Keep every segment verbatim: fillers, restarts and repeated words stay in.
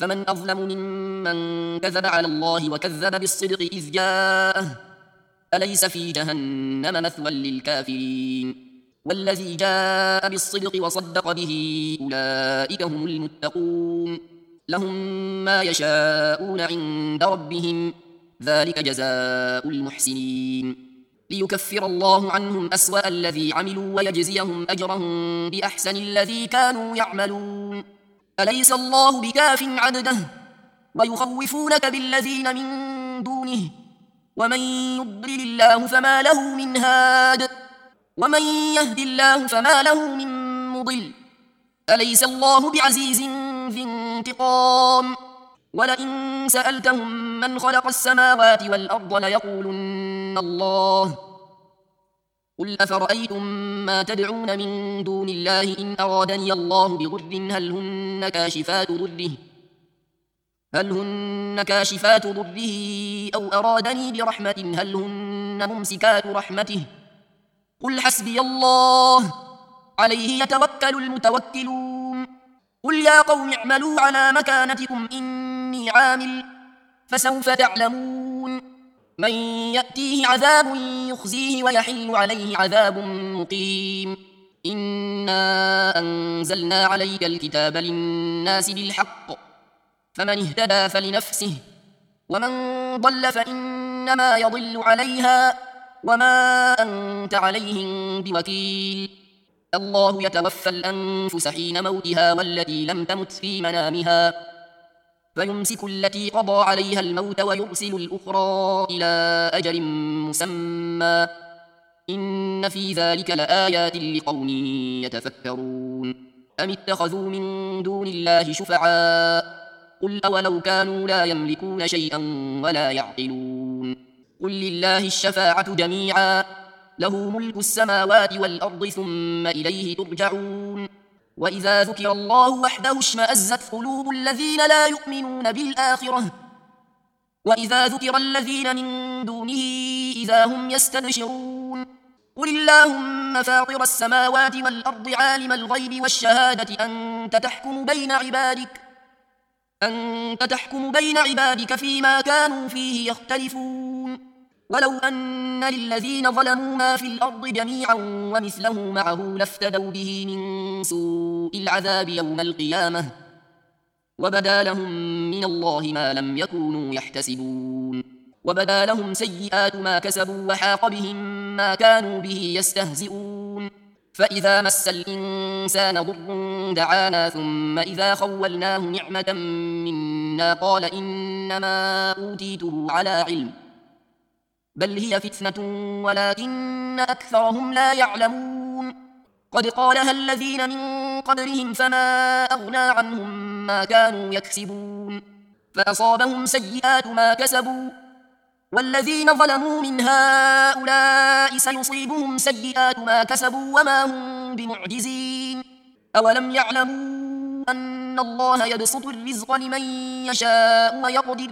فمن أظلم ممن كذب على الله وكذب بالصدق إذ جاءه أليس في جهنم مثوى للكافرين والذي جاء بالصدق وصدق به أولئك هم المتقون لهم ما يشاءون عند ربهم ذلك جزاء المحسنين ليكفر الله عنهم أسوأ الذي عملوا ويجزيهم أجرهم بأحسن الذي كانوا يعملون أليس الله بكاف عبده ويخوفونك بالذين من دونه ومن يضلل الله فما له من هاد ومن يهد الله فما له من مضل أليس الله بعزيز ذي انتقام ولئن سألتهم من خلق السماوات والأرض ليقولن الله قل أفرأيتم ما تدعون من دون الله إن أرادني الله بضر هل هن كاشفات ضره هل هن كاشفات ضره أو أرادني برحمة هل هن ممسكات رحمته قل حسبي الله عليه يتوكل المتوكلون قل يا قوم اعملوا على مكانتكم إني عامل فسوف تعلمون من يأتيه عذاب يخزيه ويحل عليه عذاب مقيم إنا أنزلنا عليك الكتاب للناس بالحق فمن اهتدى فلنفسه ومن ضل فإنما يضل عليها وما أنت عليهم بوكيل الله يتوفى الأنفس حين موتها والتي لم تمت في منامها فيمسك التي قضى عليها الموت ويرسل الأخرى إلى أجل مسمى إن في ذلك لآيات لقوم يتفكرون أم اتخذوا من دون الله شفعاء قل أولو كانوا لا يملكون شيئا ولا يعقلون قل لله الشفاعة جميعا له ملك السماوات والأرض ثم إليه ترجعون وإذا ذكر الله وحده اشمأزت قلوب الذين لا يؤمنون بالآخرة وإذا ذكر الذين من دونه إذا هم يستبشرون قل اللهم فاطر السماوات والأرض عالم الغيب والشهادة أنت تحكم بين عبادك أنت تحكم بين عبادك فيما كانوا فيه يختلفون ولو أن للذين ظلموا ما في الأرض جميعا ومثله معه لافتدوا به من سوء العذاب يوم القيامة وبدا لهم من الله ما لم يكونوا يحتسبون وبدا لهم سيئات ما كسبوا وحاق بهم ما كانوا به يستهزئون فإذا مس الإنسان ضر دعانا ثم إذا خولناه نعمة منا قال إنما أوتيته على علم بل هي فتنة ولكن أكثرهم لا يعلمون قد قالها الذين من قبلهم فما أغنى عنهم ما كانوا يكسبون فأصابهم سيئات ما كسبوا والذين ظلموا من هؤلاء سيصيبهم سيئات ما كسبوا وما هم بمعجزين أولم يعلموا أن الله يبسط الرزق لمن يشاء ويقدر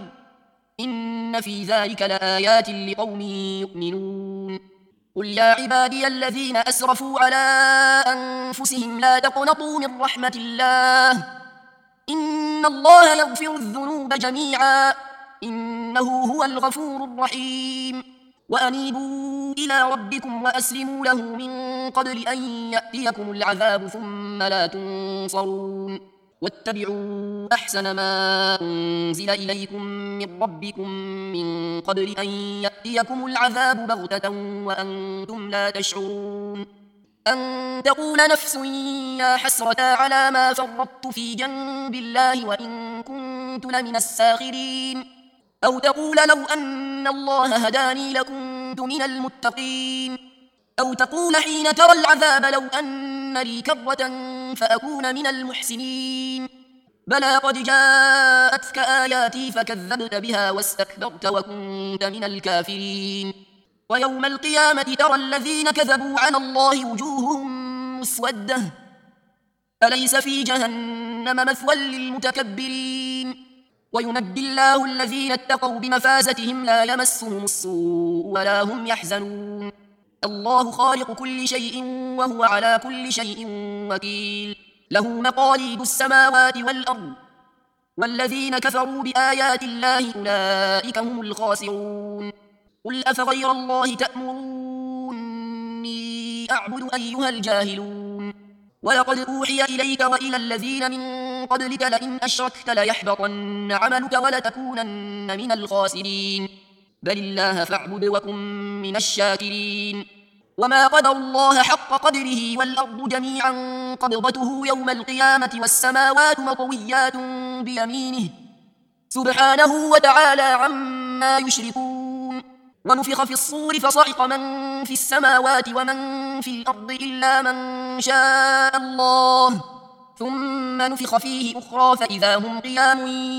إن في ذلك لآيات لقوم يؤمنون قل يا عبادي الذين أسرفوا على أنفسهم لا تقنطوا من رحمة الله إن الله يغفر الذنوب جميعا إنه هو الغفور الرحيم وأنيبوا إلى ربكم وأسلموا له من قبل أن يأتيكم العذاب ثم لا تنصرون واتبعوا أحسن ما أنزل إليكم من ربكم من قبل أن يأتيكم العذاب بغتة وأنتم لا تشعرون أن تقول نفس يا حسرة على ما فرطت في جنب الله وإن كنت لمن الساخرين أو تقول لو أن الله هداني لكنت من المتقين أو تقول حين ترى العذاب لو أن لي كرة فأكون من المحسنين بلى قد جاءتك آياتي فكذبت بها واستكبرت وكنت من الكافرين ويوم القيامة ترى الذين كذبوا على الله وجوههم مسودة أليس في جهنم مثوى للمتكبرين وينجي الله الذين اتقوا بمفازتهم لا يمسهم السوء ولا هم يحزنون الله خالق كل شيء وهو على كل شيء وكيل له مقاليد السماوات والأرض والذين كفروا بآيات الله أولئك هم الخاسرون قل أفغير الله تأمروني أعبد أيها الجاهلون ولقد أوحي إليك وإلى الذين من قبلك لئن أشركت ليحبطن عملك ولتكونن من الخاسرين بل الله فاعبد وكن من الشاكرين وما قدر الله حق قدره والأرض جميعا قبضته يوم القيامة والسماوات مطويات بيمينه سبحانه وتعالى عما يشركون ونفخ في الصور فصعق من في السماوات ومن في الأرض إلا من شاء الله ثم نفخ فيه أخرى فإذا هم قيام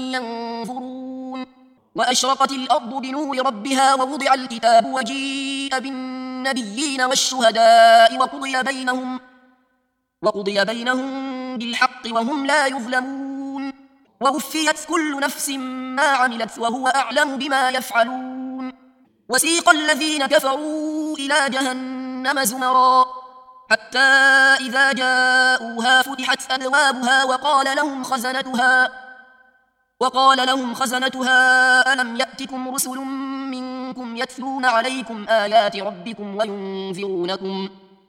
ينظرون وأشرقت الأرض بنور ربها ووضع الكتاب وجيء بالنبيين والشهداء وقضي بينهم, وقضي بينهم بالحق وهم لا يظلمون ووفيت كل نفس ما عملت وهو أعلم بما يفعلون وسيق الذين كفروا إلى جهنم زمرا حتى إذا جاءوها فتحت أبوابها وقال لهم خزنتها وقال لهم خزنتها ألم يأتكم رسل منكم يتلون عليكم آيات ربكم وينذرونكم,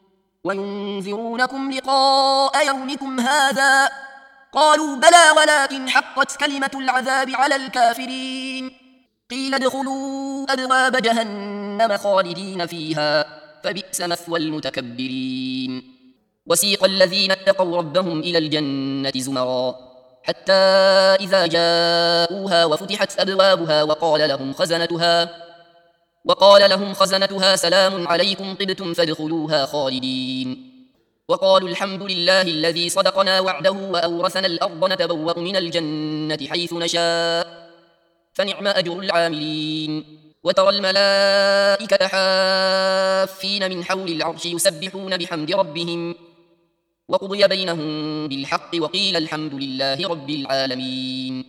وينذرونكم لقاء يومكم هذا قالوا بلى ولكن حقت كلمة العذاب على الكافرين قيل ادخلوا أبواب جهنم خالدين فيها فبئس مثوى المتكبرين وسيق الذين اتقوا ربهم إلى الجنة زمرا حتى إذا جاءوها وفتحت أبوابها وقال لهم خزنتها وقال لهم خزنتها سلام عليكم طبتم فادخلوها خالدين وقالوا الحمد لله الذي صدقنا وعده وأورثنا الأرض نتبوأ من الجنة حيث نشاء فنعم أجر العاملين وترى الملائكة حافين من حول العرش يسبحون بحمد ربهم وقضي بينهم بالحق وقيل الحمد لله رب العالمين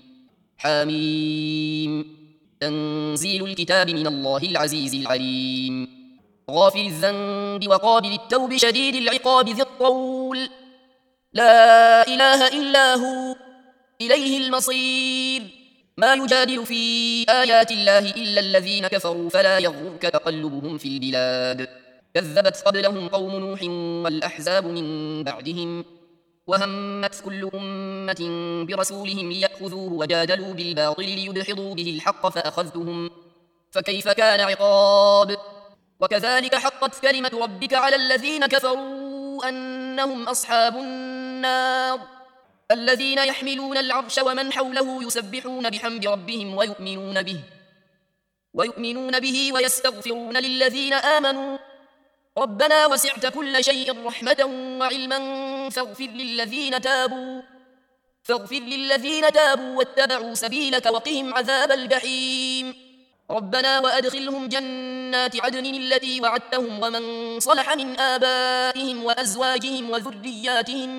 حاميم تنزيل الكتاب من الله العزيز العليم غافر الذنب وقابل التوب شديد العقاب ذي الطول لا إله إلا هو إليه المصير ما يجادل في آيات الله إلا الذين كفروا فلا يغرك تقلبهم في البلاد كذبت قبلهم قوم نوح والأحزاب من بعدهم وهمت كل أمة برسولهم ليأخذوه وجادلوا بالباطل ليدحضوا به الحق فأخذتهم فكيف كان عقاب وكذلك حقت كلمة ربك على الذين كفروا أنهم أصحاب النار الذين يحملون العرش ومن حوله يسبحون بحمد ربهم ويؤمنون به ويؤمنون به ويستغفرون للذين آمنوا ربنا وسعت كل شيء رحمة وعلما فاغفر للذين تابوا فاغفر للذين تابوا واتبعوا سبيلك وقهم عذاب الجحيم ربنا وأدخلهم جنات عدن التي وعدتهم ومن صلح من آبائهم وأزواجهم وذرياتهم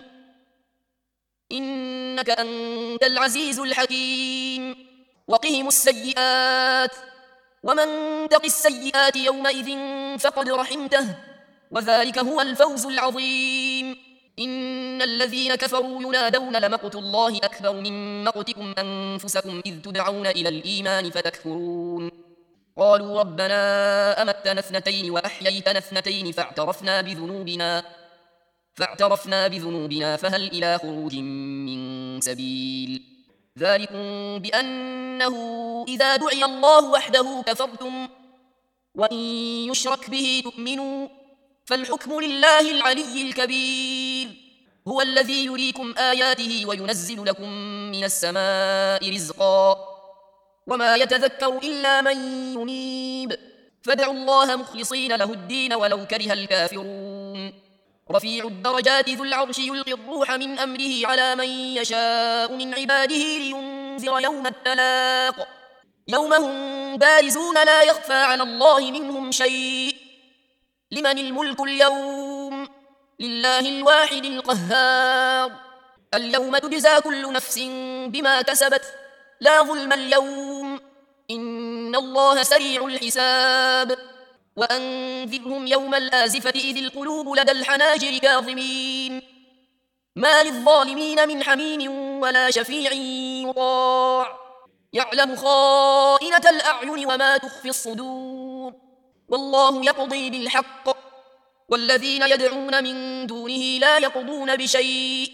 إنك أنت العزيز الحكيم وقهم السيئات ومن تق السيئات يومئذ فقد رحمته وذلك هو الفوز العظيم إن الذين كفروا ينادون لمقت الله أكبر من مقتكم أنفسكم إذ تدعون إلى الإيمان فتكفرون قالوا ربنا أمتنا اثنتين وأحييتنا اثنتين فاعترفنا بذنوبنا فاعترفنا بذنوبنا فهل إلى خروج من سبيل ذلكم بأنه إذا دعي الله وحده كفرتم وإن يشرك به تؤمنوا فالحكم لله العلي الكبير هو الذي يريكم آياته وينزل لكم من السماء رزقا وما يتذكر إلا من ينيب فادعوا الله مخلصين له الدين ولو كره الكافرون رفيع الدرجات ذو العرش يلقي الروح من أمره على من يشاء من عباده لينذر يوم التلاق يوم هم بارزون لا يخفى على الله منهم شيء لمن الملك اليوم لله الواحد القهار اليوم تجزى كل نفس بما كسبت لا ظلم اليوم إن الله سريع الحساب وأنذرهم يوم الآزفة إذ القلوب لدى الحناجر كاظمين ما للظالمين من حميم ولا شفيع يطاع يعلم خائنة الأعين وما تخفي الصدور والله يقضي بالحق والذين يدعون من دونه لا يقضون بشيء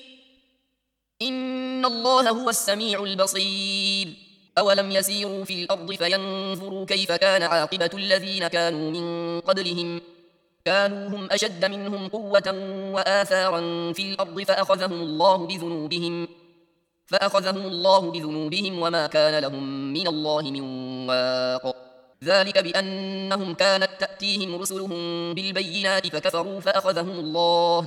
إن الله هو السميع البصير أولم يسيروا في الأرض فينظروا كيف كان عاقبة الذين كانوا من قبلهم كانوا هم أشد منهم قوة وآثارا في الأرض فأخذهم الله بذنوبهم فأخذهم الله بذنوبهم وما كان لهم من الله من واق ذلك بأنهم كانت تأتيهم رسلهم بالبينات فكفروا فأخذهم الله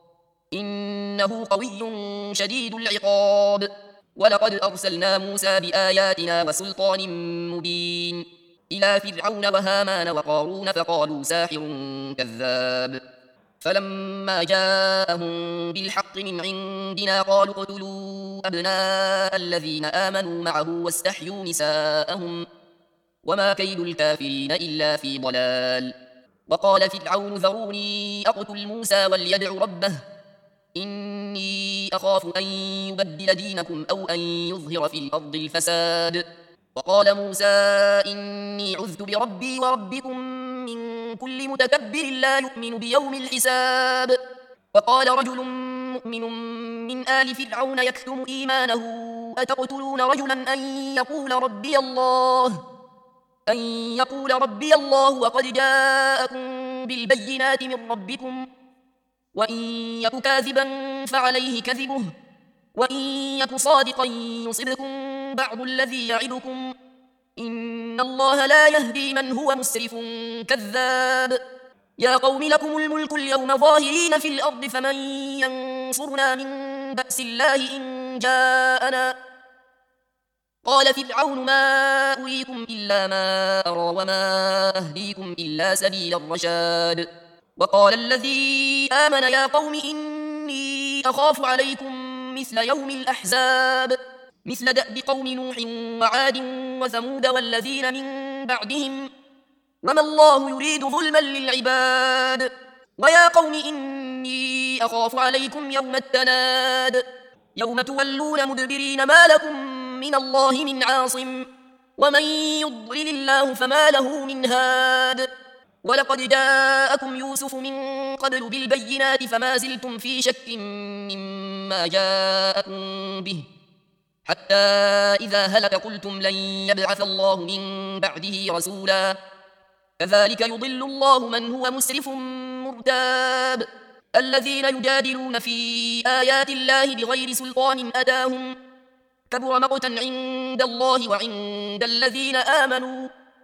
إنه قوي شديد العقاب ولقد أرسلنا موسى بآياتنا وسلطان مبين إلى فرعون وهامان وقارون فقالوا ساحر كذاب فلما جاءهم بالحق من عندنا قالوا اقتلوا أبناء الذين آمنوا معه واستحيوا نساءهم وما كيد الكافرين إلا في ضلال وقال فرعون ذروني أقتل موسى وليدع ربه إني أخاف أن يبدل دينكم أو أن يظهر في الأرض الفساد وقال موسى إني عذت بربي وربكم من كل متكبر لا يؤمن بيوم الحساب وقال رجل مؤمن من آل فرعون يكتم إيمانه أتقتلون رجلا أن يقول ربي الله أن يقول ربي الله وقد جاءكم بالبينات من ربكم وإن يك كاذبا فعليه كذبه وإن يك صادقا يصبكم بعض الذي يعدكم إن الله لا يهدي من هو مسرف كذاب يا قوم لكم الملك اليوم ظاهرين في الأرض فمن ينصرنا من بأس الله إن جاءنا قال فرعون ما أريكم إلا ما أرى وما أهديكم إلا سبيل الرشاد وقال الذي آمن يا قوم إني أخاف عليكم مثل يوم الأحزاب مثل دأب قوم نوح وعاد وثمود والذين من بعدهم وما الله يريد ظلما للعباد ويا قوم إني أخاف عليكم يوم التناد يوم تولون مدبرين ما لكم من الله من عاصم ومن يضلل الله فما له من هاد ولقد جاءكم يوسف من قبل بالبينات فما زلتم في شك مما جاءكم به حتى إذا هلك قلتم لن يبعث الله من بعده رسولا كذلك يضل الله من هو مسرف مرتاب الذين يجادلون في آيات الله بغير سلطان أتاهم كبر مقتا عند الله وعند الذين آمنوا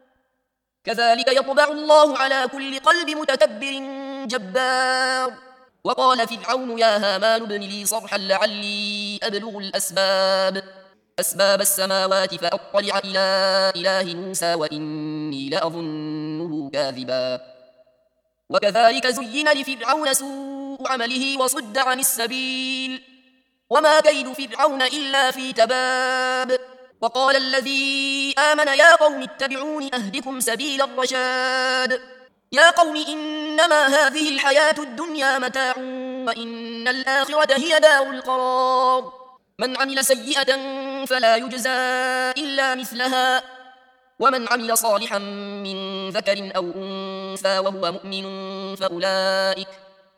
كذلك يطبع الله على كل قلب متكبر جبار وقال فرعون يا هامان ابن لي صرحا لعلي أبلغ الأسباب أسباب السماوات فأطلع إلى إله موسى وإني لأظنه كاذبا وكذلك زين لفرعون سوء عمله وصد عن السبيل وما كيد فرعون إلا في تباب وقال الذي آمن يا قوم اتبعون أهدكم سبيل الرشاد يا قوم إنما هذه الحياة الدنيا متاع وإن الآخرة هي دار القرار من عمل سيئة فلا يجزى إلا مثلها ومن عمل صالحا من ذكر أو أنثى وهو مؤمن فأولئك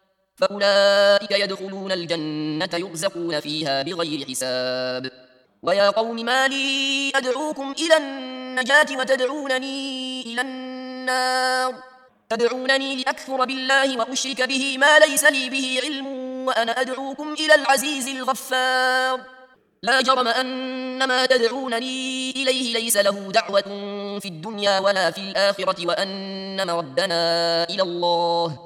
فأولئك يدخلون الجنة يرزقون فيها بغير حساب ويا قوم ما لي أدعوكم إلى النجاة وتدعونني إلى النار تدعونني لأكفر بالله وأشرك به ما ليس لي به علم وأنا أدعوكم إلى العزيز الغفار لا جرم أن ما تدعونني إليه ليس له دعوة في الدنيا ولا في الآخرة وأن مردنا إلى الله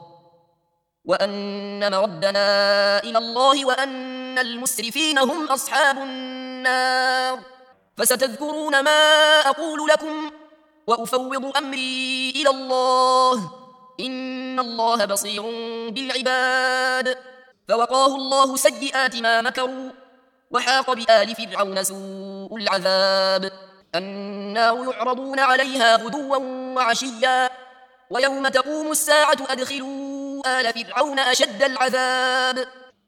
وأن مردنا إلى الله وأن المسرفين هم أصحاب النار فستذكرون ما أقول لكم وأفوض أمري إلى الله إن الله بصير بالعباد فوقاه الله سيئات ما مكروا وحاق بآل فرعون سوء العذاب النار يعرضون عليها غدوا وعشيا ويوم تقوم الساعة أدخلوا آل فرعون أشد العذاب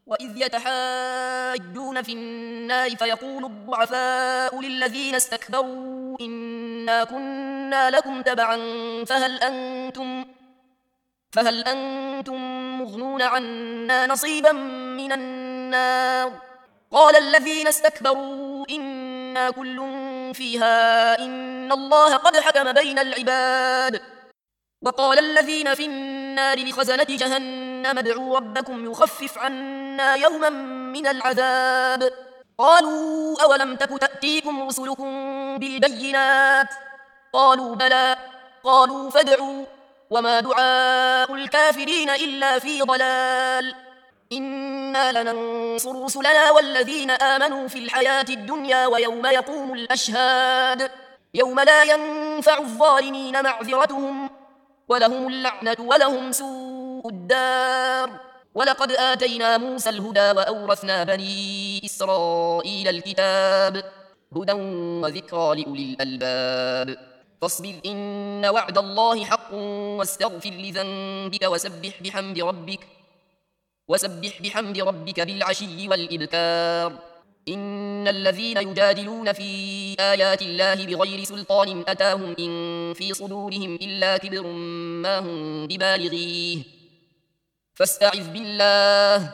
وإذ يتحاجون في النار فيقول الضعفاء للذين استكبروا إنا كنا لكم تبعا فهل أنتم فهل أنتم مغنون عنا نصيبا من النار قال الذين استكبروا إنا كل فيها إن الله قد حكم بين العباد وقال الذين في النار لخزنة جهنم ادعوا ربكم يخفف عنا يوما من العذاب قالوا أولم تك تأتيكم رسلكم بالبينات قالوا بلى قالوا فادعوا وما دعاء الكافرين إلا في ضلال إنا لننصر رسلنا والذين آمنوا في الحياة الدنيا ويوم يقوم الأشهاد يوم لا ينفع الظالمين معذرتهم ولهم اللعنة ولهم سوء الدار ولقد آتينا موسى الهدى وأورثنا بني إسرائيل الكتاب هدى وذكرى لأولي الألباب فاصبر إن وعد الله حق واستغفر لذنبك وسبح بحمد ربك وسبح بحمد ربك بالعشي والإبكار إن الذين يجادلون في آيات الله بغير سلطان أتاهم إن في صدورهم إلا كبر ما هم ببالغيه فاستعذ بالله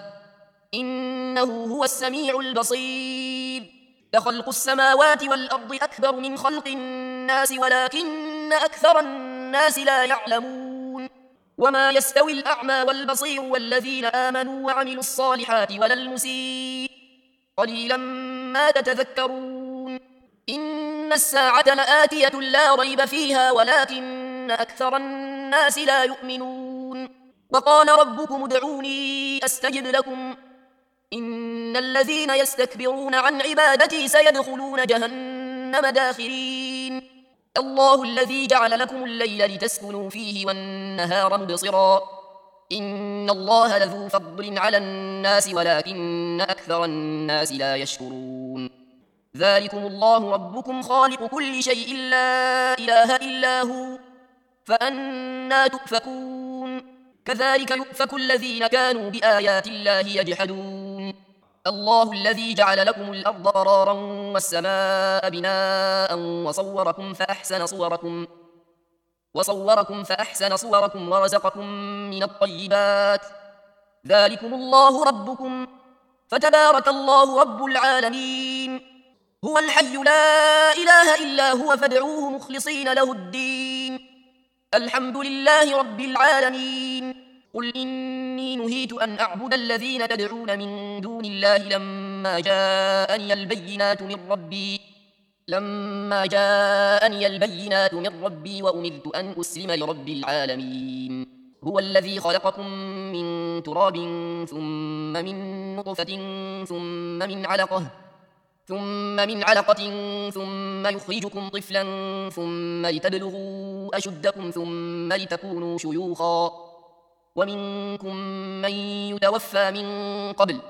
إنه هو السميع البصير لخلق السماوات والأرض أكبر من خلق الناس ولكن أكثر الناس لا يعلمون وما يستوي الأعمى والبصير والذين آمنوا وعملوا الصالحات ولا المسيء قليلا ما تتذكرون إن الساعة لآتية لا ريب فيها ولكن أكثر الناس لا يؤمنون وقال ربكم ادعوني أستجب لكم إن الذين يستكبرون عن عبادتي سيدخلون جهنم داخرين الله الذي جعل لكم الليل لتسكنوا فيه والنهار مبصرا إن الله لذو فضل على الناس ولكن أكثر الناس لا يشكرون ذلكم الله ربكم خالق كل شيء لا إله إلا هو فأنى تؤفكون كذلك يؤفك الذين كانوا بآيات الله يجحدون الله الذي جعل لكم الأرض قرارا والسماء بناء وصوركم فأحسن صوركم وصوركم فأحسن صوركم ورزقكم من الطيبات ذلكم الله ربكم فتبارك الله رب العالمين هو الحي لا إله إلا هو فادعوه مخلصين له الدين الحمد لله رب العالمين قل إني نهيت أن أعبد الذين تدعون من دون الله لما جاءني البينات من ربي لما جاءني البينات من ربي وأمرت أن أسلم لرب العالمين هو الذي خلقكم من تراب ثم من نطفة ثم من علقة ثم من علقة ثم يخرجكم طفلا ثم لتبلغوا أشدكم ثم لتكونوا شيوخا ومنكم من يتوفى من قبل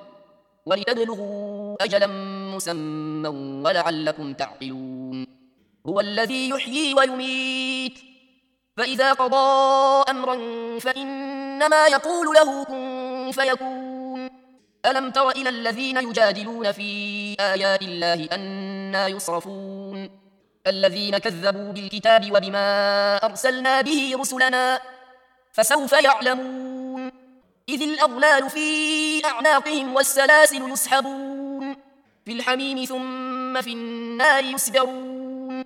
ولتبلغوا أجلا مسمى ولعلكم تعقلون هو الذي يحيي ويميت فإذا قضى أمرا فإنما يقول له كن فيكون ألم تر إلى الذين يجادلون في آيات الله أنى يصرفون الذين كذبوا بالكتاب وبما أرسلنا به رسلنا فسوف يعلمون إذ الأغلال في أعناقهم والسلاسل يسحبون في الحميم ثم في النار يسجرون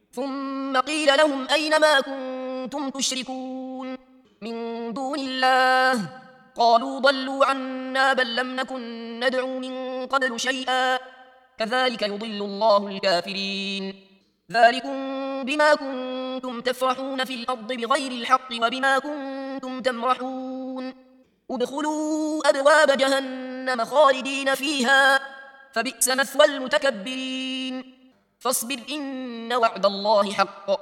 ثم قيل لهم أين ما كنتم تشركون من دون الله قالوا ضلوا عنا بل لم نكن ندعو من قبل شيئا كذلك يضل الله الكافرين ذلكم بما كنتم تفرحون في الأرض بغير الحق وبما كنتم تمرحون ادخلوا أبواب جهنم خالدين فيها فبئس مثوى المتكبرين فاصبر إن وعد الله حق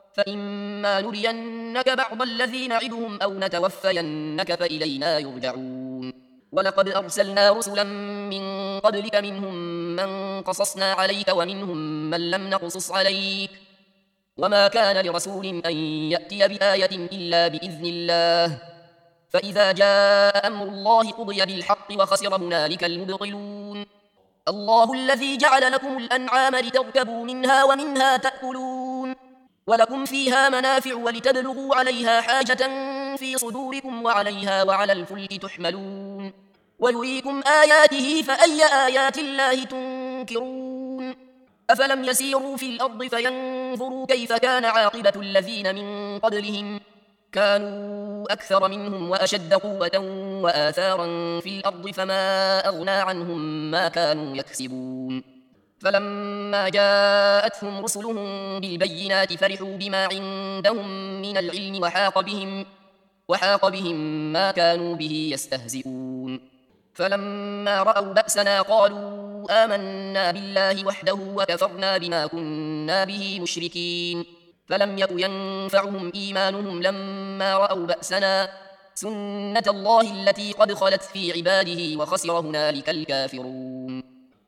فإما نرينك بعض الذي نعدهم أو نتوفينك فإلينا يرجعون ولقد أرسلنا رسلا من قبلك منهم من قصصنا عليك ومنهم من لم نقصص عليك وما كان لرسول أن يأتي بآية إلا بإذن الله فإذا جاء أمر الله قضي بالحق وخسر هنالك المبطلون الله الذي جعل لكم الأنعام لتركبوا منها ومنها تأكلون ولكم فيها منافع ولتبلغوا عليها حاجة في صدوركم وعليها وعلى الفلك تحملون ويريكم آياته فأي آيات الله تنكرون أفلم يسيروا في الأرض فينظروا كيف كان عاقبة الذين من قبلهم كانوا أكثر منهم وأشد قوة وآثارا في الأرض فما أغنى عنهم ما كانوا يكسبون فلما جاءتهم رسلهم بالبينات فرحوا بما عندهم من العلم وحاق بهم, وحاق بهم ما كانوا به يستهزئون فلما رأوا بأسنا قالوا آمنا بالله وحده وكفرنا بما كنا به مشركين فلم يك ينفعهم إيمانهم لما رأوا بأسنا سنة الله التي قد خلت في عباده وخسر هنالك الكافرون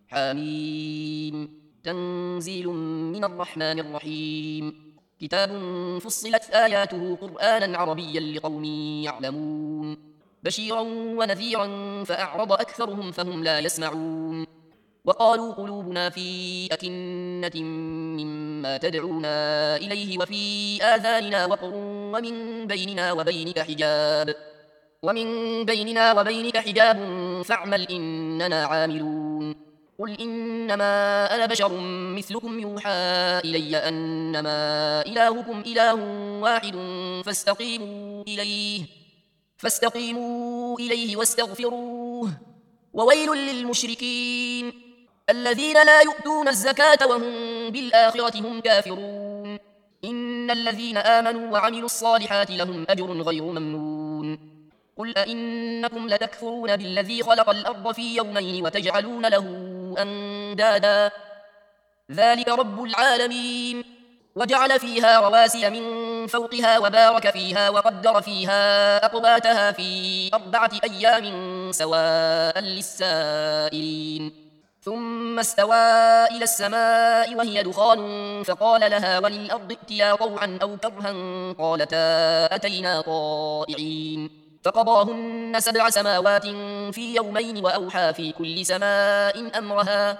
حميم تنزيل من الرحمن الرحيم كتاب فصلت آياته قرآنا عربيا لقوم يعلمون بشيرا ونذيرا فأعرض أكثرهم فهم لا يسمعون وقالوا قلوبنا في أكنة مما تدعونا إليه وفي آذاننا وقر ومن بيننا وبينك حجاب ومن بيننا وبينك حجاب فاعمل إننا عاملون قل إنما أنا بشر مثلكم يوحى إلي أنما إلهكم إله واحد فاستقيموا إليه فاستقيموا إليه واستغفروه وويل للمشركين الذين لا يؤتون الزكاة وهم بالآخرة هم كافرون إن الذين آمنوا وعملوا الصالحات لهم أجر غير ممنون قل أئنكم لتكفرون بالذي خلق الأرض في يومين وتجعلون له أندادا ذلك رب العالمين وجعل فيها رواسي من فوقها وبارك فيها وقدر فيها أقواتها في أربعة أيام سواء للسائلين ثم استوى إلى السماء وهي دخان فقال لها وللأرض ائتيا طوعا أو كرها قالتا أتينا طائعين فقضاهن سبع سماوات في يومين وأوحى في كل سماء أمرها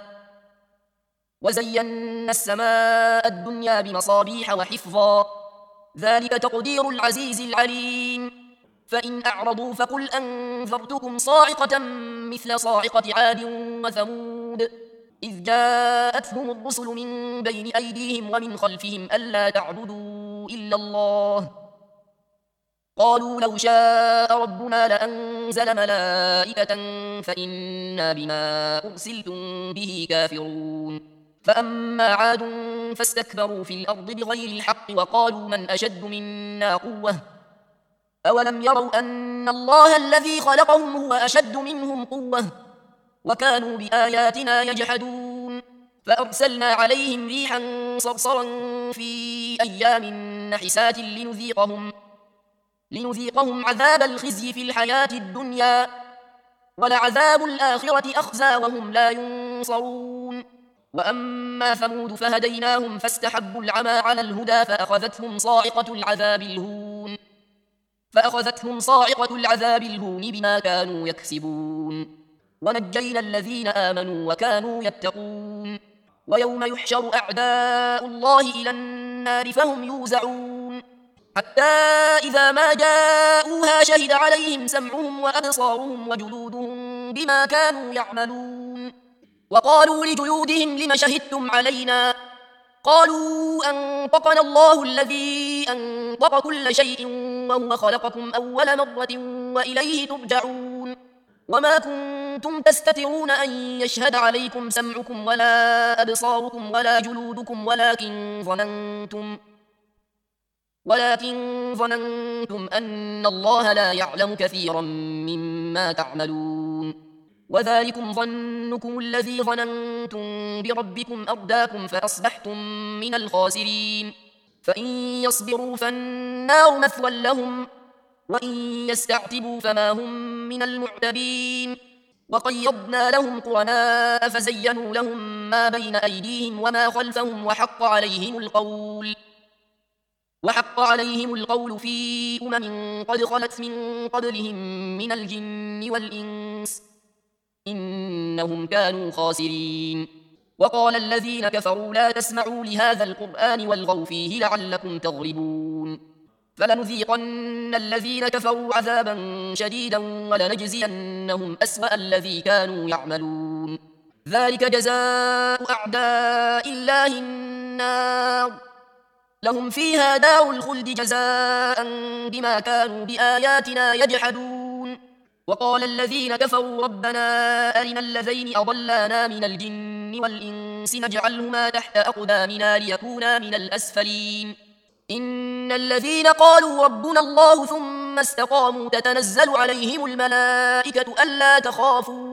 وزينا السماء الدنيا بمصابيح وحفظا ذلك تقدير العزيز العليم فإن أعرضوا فقل أنذرتكم صاعقة مثل صاعقة عاد وثمود إذ جاءتهم الرسل من بين أيديهم ومن خلفهم ألا تعبدوا إلا الله قالوا لو شاء ربنا لأنزل ملائكة فإنا بما أرسلتم به كافرون فأما عاد فاستكبروا في الأرض بغير الحق وقالوا من أشد منا قوة أولم يروا أن الله الذي خلقهم هو أشد منهم قوة وكانوا بآياتنا يجحدون فأرسلنا عليهم ريحا صرصرا في أيام نحسات لنذيقهم لنذيقهم عذاب الخزي في الحياة الدنيا ولعذاب الآخرة أخزى وهم لا ينصرون وأما ثمود فهديناهم فاستحبوا العمى على الهدى فأخذتهم صاعقة العذاب الهون فأخذتهم صاعقة العذاب الهون بما كانوا يكسبون ونجينا الذين آمنوا وكانوا يتقون ويوم يحشر أعداء الله إلى النار فهم يوزعون حتى إذا ما جاءوها شهد عليهم سمعهم وأبصارهم وجلودهم بما كانوا يعملون وقالوا لجلودهم لم شهدتم علينا قالوا أنطقنا الله الذي أنطق كل شيء وهو خلقكم أول مرة وإليه ترجعون وما كنتم تستترون أن يشهد عليكم سمعكم ولا أبصاركم ولا جلودكم ولكن ظننتم ولكن ظننتم أن الله لا يعلم كثيرا مما تعملون وذلكم ظنكم الذي ظننتم بربكم أرداكم فأصبحتم من الخاسرين فإن يصبروا فالنار مثوى لهم وإن يستعتبوا فما هم من المعتبين وقيضنا لهم قرناء فزينوا لهم ما بين أيديهم وما خلفهم وحق عليهم القول وحق عليهم القول في أمم قد خلت من قبلهم من الجن والإنس إنهم كانوا خاسرين. وقال الذين كفروا لا تسمعوا لهذا القرآن والغوا فيه لعلكم تغلبون. فلنذيقن الذين كفروا عذابا شديدا ولنجزينهم أسوأ الذي كانوا يعملون. ذلك جزاء أعداء الله النار لهم فيها دار الخلد جزاء بما كانوا بآياتنا يجحدون. وقال الذين كفروا ربنا أرنا الذين أضلانا من الجن والإنس نجعلهما تحت أقدامنا ليكونا من الأسفلين. إن الذين قالوا ربنا الله ثم استقاموا تتنزل عليهم الملائكة ألا تخافوا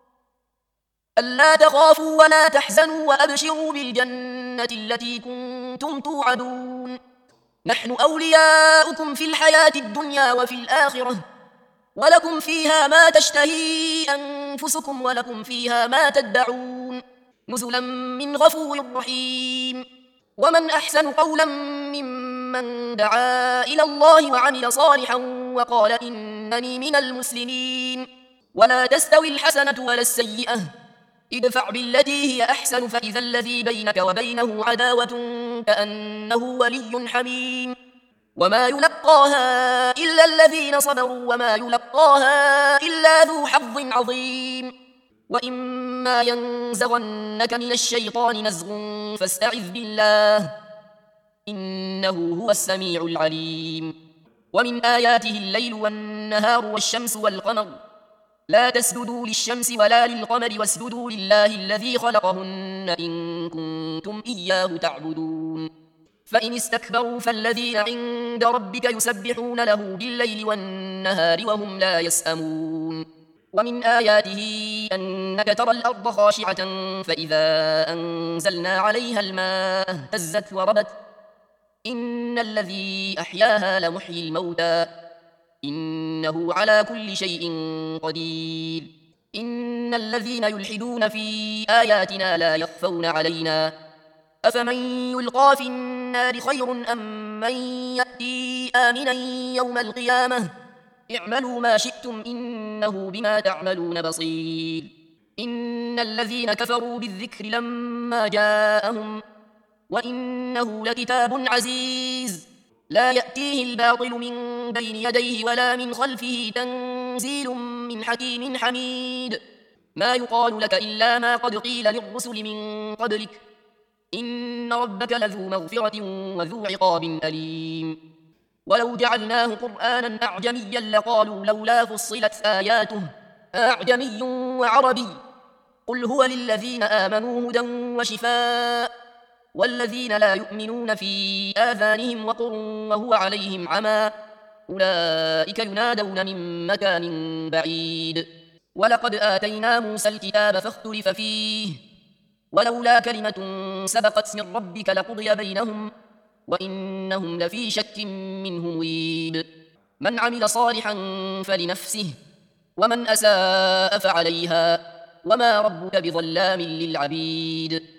ألا تخافوا ولا تحزنوا وأبشروا بالجنة التي كنتم توعدون. نحن أولياؤكم في الحياة الدنيا وفي الآخرة ولكم فيها ما تشتهي أنفسكم ولكم فيها ما تدعون نزلا من غفور رحيم. ومن أحسن قولا ممن دعا إلى الله وعمل صالحا وقال إنني من المسلمين. ولا تستوي الحسنة ولا السيئة ادفع بالتي هي أحسن فإذا الذي بينك وبينه عداوة كأنه ولي حميم. وما يلقاها إلا الذين صبروا وما يلقاها إلا ذو حظ عظيم. وإما ينزغنك من الشيطان نزغ فاستعذ بالله إنه هو السميع العليم. ومن آياته الليل والنهار والشمس والقمر لا تسجدوا للشمس ولا للقمر واسجدوا لله الذي خلقهن إن كنتم إياه تعبدون. فإن استكبروا فالذين عند ربك يسبحون له بالليل والنهار وهم لا يسأمون. ومن آياته أنك ترى الأرض خاشعة فإذا أنزلنا عليها الماء اهتزت وربت إن الذي أحياها لمحيي الموتى إنه على كل شيء قدير. إن الذين يلحدون في آياتنا لا يخفون علينا أفمن يلقى في النار خير أم من يأتي آمنا يوم القيامة اعملوا ما شئتم إنه بما تعملون بصير. إن الذين كفروا بالذكر لما جاءهم وإنه لكتاب عزيز لا يأتيه الباطل من بين يديه ولا من خلفه تنزيل من حكيم حميد. ما يقال لك إلا ما قد قيل للرسل من قبلك إن ربك لذو مغفرة وذو عقاب أليم. ولو جعلناه قرآنا أعجميا لقالوا لولا فصلت آياته أعجمي وعربي قل هو للذين آمنوا هدى وشفاء والذين لا يؤمنون في آذانهم وقر وهو عليهم عمى أولئك ينادون من مكان بعيد. ولقد آتينا موسى الكتاب فاختلف فيه ولولا كلمة سبقت من ربك لقضي بينهم وإنهم لفي شك منه مريب. من عمل صالحا فلنفسه ومن أساء فعليها وما ربك بظلام للعبيد.